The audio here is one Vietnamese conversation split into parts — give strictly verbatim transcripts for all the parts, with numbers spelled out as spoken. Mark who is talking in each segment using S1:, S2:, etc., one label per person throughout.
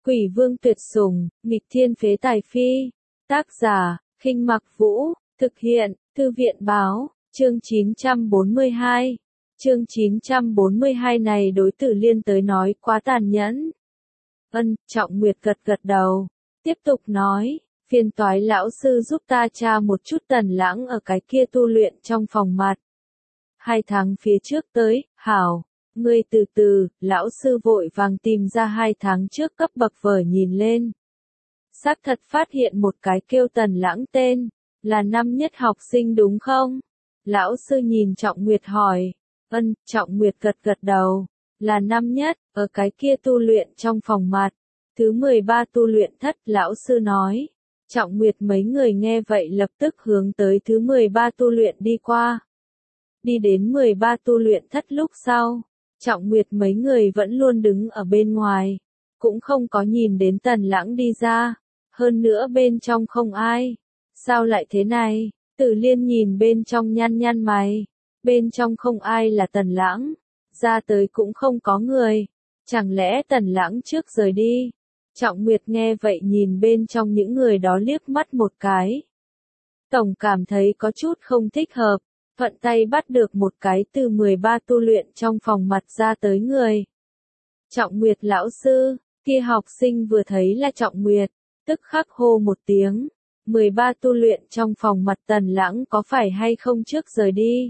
S1: Quỷ vương tuyệt sủng, nghịch thiên phế tài phi. Tác giả, Khinh Mặc Vũ, thực hiện, Thư viện báo, chương chín trăm bốn mươi hai. Chương chín trăm bốn mươi hai này đối Tử Liên tới nói quá tàn nhẫn. Ân, Trọng Nguyệt gật gật đầu, tiếp tục nói, phiền toái lão sư giúp ta tra một chút Tần Lãng ở cái kia tu luyện trong phòng mặt. Hai tháng phía trước tới, hảo, ngươi từ từ, lão sư vội vàng tìm ra hai tháng trước cấp bậc vở nhìn lên. Xác thật phát hiện một cái kêu Tần Lãng tên, là năm nhất học sinh đúng không? Lão sư nhìn Trọng Nguyệt hỏi, ân, Trọng Nguyệt gật gật đầu, là năm nhất, ở cái kia tu luyện trong phòng mặt. Thứ mười ba tu luyện thất, lão sư nói. Trọng Nguyệt mấy người nghe vậy lập tức hướng tới thứ mười ba tu luyện đi qua. Đi đến mười ba tu luyện thất lúc sau, Trọng Nguyệt mấy người vẫn luôn đứng ở bên ngoài, cũng không có nhìn đến Tần Lãng đi ra, hơn nữa bên trong không ai. Sao lại thế này? Tử Liên nhìn bên trong nhăn nhăn mày, bên trong không ai là Tần Lãng, ra tới cũng không có người, chẳng lẽ Tần Lãng trước rời đi? Trọng Nguyệt nghe vậy nhìn bên trong những người đó liếc mắt một cái. Tổng cảm thấy có chút không thích hợp, thuận tay bắt được một cái từ mười ba tu luyện trong phòng mặt ra tới người. Trọng Nguyệt lão sư, kia học sinh vừa thấy là Trọng Nguyệt, tức khắc hô một tiếng. mười ba tu luyện trong phòng mặt Tần Lãng có phải hay không trước rời đi?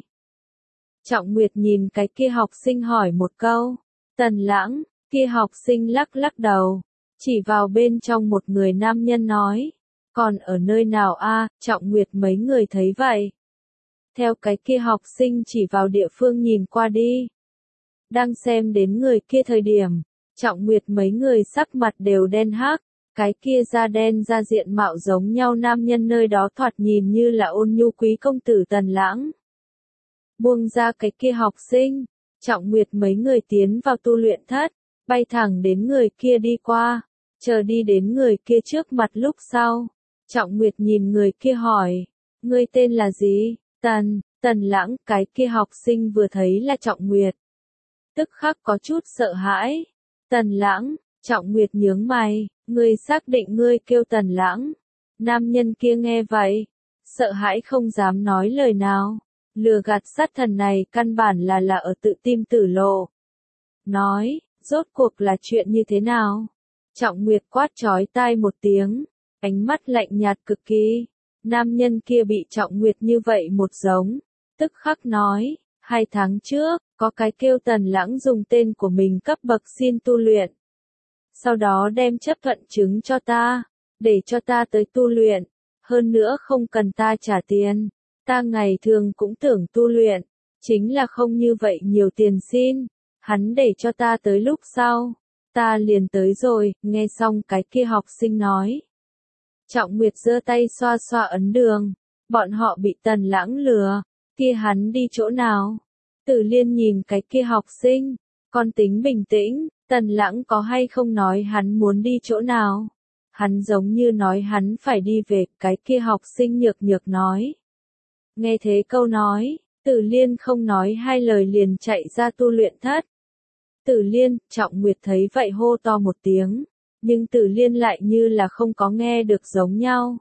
S1: Trọng Nguyệt nhìn cái kia học sinh hỏi một câu. Tần Lãng, kia học sinh lắc lắc đầu, chỉ vào bên trong một người nam nhân nói. Còn ở nơi nào a? Trọng Nguyệt mấy người thấy vậy. Theo cái kia học sinh chỉ vào địa phương nhìn qua đi. Đang xem đến người kia thời điểm, Trọng Nguyệt mấy người sắc mặt đều đen hắc. Cái kia da đen da diện mạo giống nhau nam nhân nơi đó thoạt nhìn như là ôn nhu quý công tử Tần Lãng. Buông ra cái kia học sinh, Trọng Nguyệt mấy người tiến vào tu luyện thất, bay thẳng đến người kia đi qua, chờ đi đến người kia trước mặt lúc sau. Trọng Nguyệt nhìn người kia hỏi, ngươi tên là gì? Tần, Tần Lãng, cái kia học sinh vừa thấy là Trọng Nguyệt. Tức khắc có chút sợ hãi. Tần Lãng, Trọng Nguyệt nhướng mày, ngươi xác định ngươi kêu Tần Lãng. Nam nhân kia nghe vậy, sợ hãi không dám nói lời nào. Lừa gạt sát thần này căn bản là là ở tự tim tử lộ. Nói, rốt cuộc là chuyện như thế nào? Trọng Nguyệt quát chói tai một tiếng, ánh mắt lạnh nhạt cực kỳ. Nam nhân kia bị Trọng Nguyệt như vậy một giống, tức khắc nói, hai tháng trước, có cái kêu Tần Lãng dùng tên của mình cấp bậc xin tu luyện. Sau đó đem chấp thuận chứng cho ta, để cho ta tới tu luyện, hơn nữa không cần ta trả tiền. Ta ngày thường cũng tưởng tu luyện, chính là không như vậy nhiều tiền xin, hắn để cho ta tới lúc sau, ta liền tới rồi. Nghe xong cái kia học sinh nói. Trọng Nguyệt giơ tay xoa xoa ấn đường, bọn họ bị Tần Lãng lừa, kia hắn đi chỗ nào? Tử Liên nhìn cái kia học sinh, con tính bình tĩnh, Tần Lãng có hay không nói hắn muốn đi chỗ nào? Hắn giống như nói hắn phải đi về, cái kia học sinh nhược nhược nói. Nghe thế câu nói, Tử Liên không nói hai lời liền chạy ra tu luyện thất. Tử Liên, Trọng Nguyệt thấy vậy hô to một tiếng, nhưng Tử Liên lại như là không có nghe được giống nhau.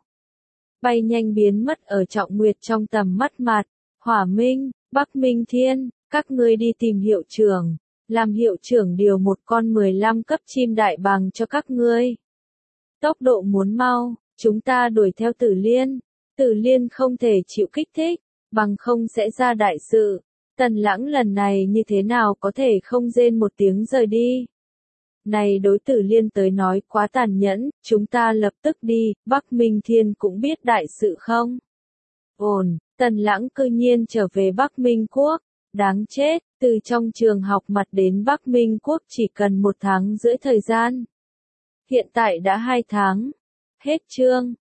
S1: Bay nhanh biến mất ở Trọng Nguyệt trong tầm mắt mặt. Hỏa Minh, Bắc Minh Thiên, các ngươi đi tìm hiệu trưởng, làm hiệu trưởng điều một con mười lăm cấp chim đại bàng cho các ngươi. Tốc độ muốn mau, chúng ta đuổi theo Tử Liên. Tử Liên không thể chịu kích thích, bằng không sẽ ra đại sự. Tần Lãng lần này như thế nào có thể không rên một tiếng rời đi. Này đối Tử Liên tới nói quá tàn nhẫn, chúng ta lập tức đi, Bắc Minh Thiên cũng biết đại sự không? Ổn, Tần Lãng cư nhiên trở về Bắc Minh Quốc, đáng chết, từ trong trường học mặt đến Bắc Minh Quốc chỉ cần một tháng rưỡi thời gian. Hiện tại đã hai tháng. Hết chương.